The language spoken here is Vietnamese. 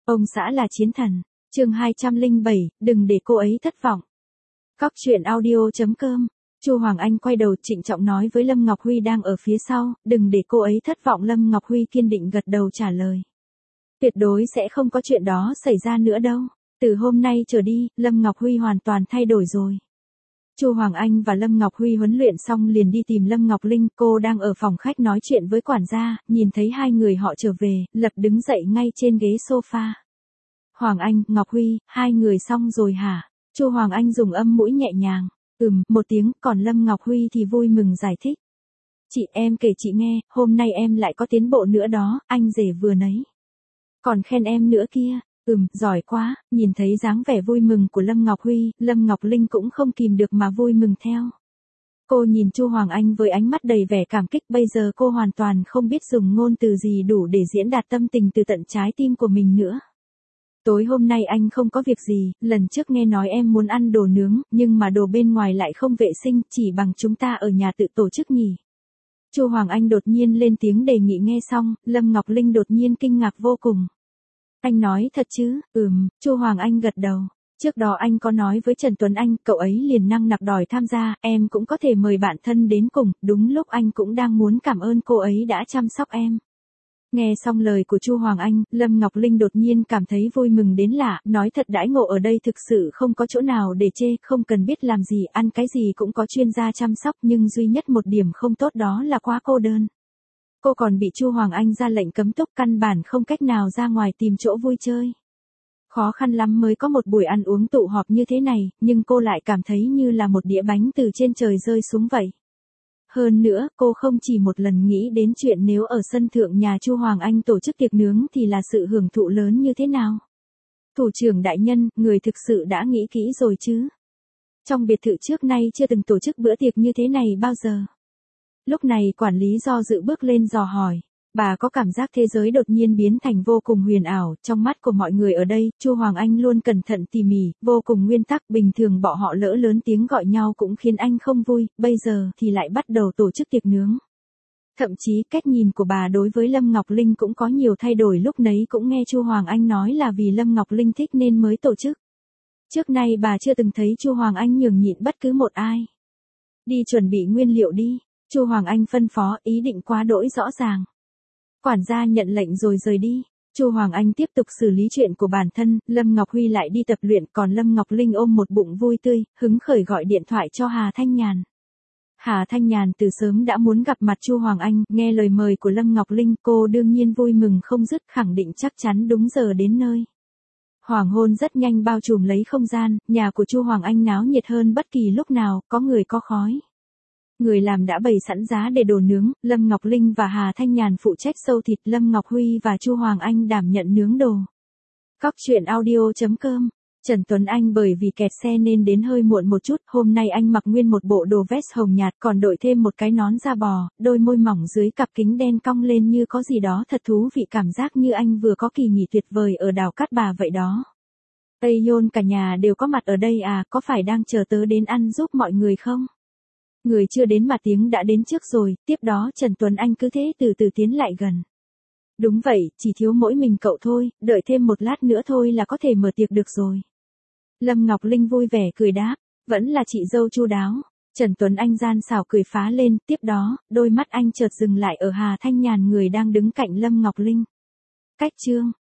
Ông xã là chiến thần. Chương 207, đừng để cô ấy thất vọng. Cóc truyện audio.com. Chu Hoàng Anh quay đầu trịnh trọng nói với Lâm Ngọc Huy đang ở phía sau, đừng để cô ấy thất vọng. Lâm Ngọc Huy kiên định gật đầu trả lời. Tuyệt đối sẽ không có chuyện đó xảy ra nữa đâu. Từ hôm nay trở đi, Lâm Ngọc Huy hoàn toàn thay đổi rồi. Chu Hoàng Anh và Lâm Ngọc Huy huấn luyện xong liền đi tìm Lâm Ngọc Linh, cô đang ở phòng khách nói chuyện với quản gia, nhìn thấy hai người họ trở về, lập đứng dậy ngay trên ghế sofa. Hoàng Anh, Ngọc Huy, hai người xong rồi hả? Chu Hoàng Anh dùng âm mũi nhẹ nhàng, một tiếng, còn Lâm Ngọc Huy thì vui mừng giải thích. Chị em kể chị nghe, hôm nay em lại có tiến bộ nữa đó, anh rể vừa nấy. Còn khen em nữa kia. Giỏi quá. Nhìn thấy dáng vẻ vui mừng của Lâm Ngọc Huy, Lâm Ngọc Linh cũng không kìm được mà vui mừng theo. Cô nhìn Chu Hoàng Anh với ánh mắt đầy vẻ cảm kích, bây giờ cô hoàn toàn không biết dùng ngôn từ gì đủ để diễn đạt tâm tình từ tận trái tim của mình nữa. Tối hôm nay anh không có việc gì, lần trước nghe nói em muốn ăn đồ nướng, nhưng mà đồ bên ngoài lại không vệ sinh, chỉ bằng chúng ta ở nhà tự tổ chức nhỉ. Chu Hoàng Anh đột nhiên lên tiếng đề nghị. Nghe xong, Lâm Ngọc Linh đột nhiên kinh ngạc vô cùng. Anh nói thật chứ? Chu Hoàng Anh gật đầu. Trước đó anh có nói với Trần Tuấn Anh, cậu ấy liền năng nặc đòi tham gia, em cũng có thể mời bạn thân đến cùng, đúng lúc anh cũng đang muốn cảm ơn cô ấy đã chăm sóc em. Nghe xong lời của Chu Hoàng Anh, Lâm Ngọc Linh đột nhiên cảm thấy vui mừng đến lạ, nói thật đãi ngộ ở đây thực sự không có chỗ nào để chê, không cần biết làm gì, ăn cái gì cũng có chuyên gia chăm sóc, nhưng duy nhất một điểm không tốt đó là quá cô đơn. Cô còn bị Chu Hoàng Anh ra lệnh cấm túc, căn bản không cách nào ra ngoài tìm chỗ vui chơi. Khó khăn lắm mới có một buổi ăn uống tụ họp như thế này, nhưng cô lại cảm thấy như là một đĩa bánh từ trên trời rơi xuống vậy. Hơn nữa, cô không chỉ một lần nghĩ đến chuyện nếu ở sân thượng nhà Chu Hoàng Anh tổ chức tiệc nướng thì là sự hưởng thụ lớn như thế nào. Thủ trưởng đại nhân, người thực sự đã nghĩ kỹ rồi chứ. Trong biệt thự trước nay chưa từng tổ chức bữa tiệc như thế này bao giờ. Lúc này quản lý do dự bước lên dò hỏi. Bà có cảm giác thế giới đột nhiên biến thành vô cùng huyền ảo, trong mắt của mọi người ở đây, Chu Hoàng Anh luôn cẩn thận tỉ mỉ, vô cùng nguyên tắc, bình thường bọn họ lỡ lớn tiếng gọi nhau cũng khiến anh không vui, bây giờ thì lại bắt đầu tổ chức tiệc nướng. Thậm chí cách nhìn của bà đối với Lâm Ngọc Linh cũng có nhiều thay đổi, lúc nấy cũng nghe Chu Hoàng Anh nói là vì Lâm Ngọc Linh thích nên mới tổ chức. Trước nay bà chưa từng thấy Chu Hoàng Anh nhường nhịn bất cứ một ai. Đi chuẩn bị nguyên liệu đi. Chu Hoàng Anh phân phó, ý định quá đỗi rõ ràng. Quản gia nhận lệnh rồi rời đi. Chu Hoàng Anh tiếp tục xử lý chuyện của bản thân, Lâm Ngọc Huy lại đi tập luyện, còn Lâm Ngọc Linh ôm một bụng vui tươi, hứng khởi gọi điện thoại cho Hà Thanh Nhàn. Hà Thanh Nhàn từ sớm đã muốn gặp mặt Chu Hoàng Anh, nghe lời mời của Lâm Ngọc Linh, cô đương nhiên vui mừng không dứt, khẳng định chắc chắn đúng giờ đến nơi. Hoàng hôn rất nhanh bao trùm lấy không gian, nhà của Chu Hoàng Anh náo nhiệt hơn bất kỳ lúc nào, có người có khói. Người làm đã bày sẵn giá để đồ nướng, Lâm Ngọc Linh và Hà Thanh Nhàn phụ trách xâu thịt, Lâm Ngọc Huy và Chu Hoàng Anh đảm nhận nướng đồ. Cóc truyện audio.com. Trần Tuấn Anh bởi vì kẹt xe nên đến hơi muộn một chút, hôm nay anh mặc nguyên một bộ đồ vest hồng nhạt, còn đội thêm một cái nón da bò, đôi môi mỏng dưới cặp kính đen cong lên như có gì đó thật thú vị, cảm giác như anh vừa có kỳ nghỉ tuyệt vời ở đảo Cát Bà vậy đó. Tây Yôn cả nhà đều có mặt ở đây à, có phải đang chờ tớ đến ăn giúp mọi người không? Người chưa đến mà tiếng đã đến trước rồi, tiếp đó Trần Tuấn Anh cứ thế từ từ tiến lại gần. Đúng vậy, chỉ thiếu mỗi mình cậu thôi, đợi thêm một lát nữa thôi là có thể mở tiệc được rồi. Lâm Ngọc Linh vui vẻ cười đáp, vẫn là chị dâu chu đáo. Trần Tuấn Anh gian xảo cười phá lên, tiếp đó, đôi mắt anh chợt dừng lại ở Hà Thanh Nhàn người đang đứng cạnh Lâm Ngọc Linh. Cách chương.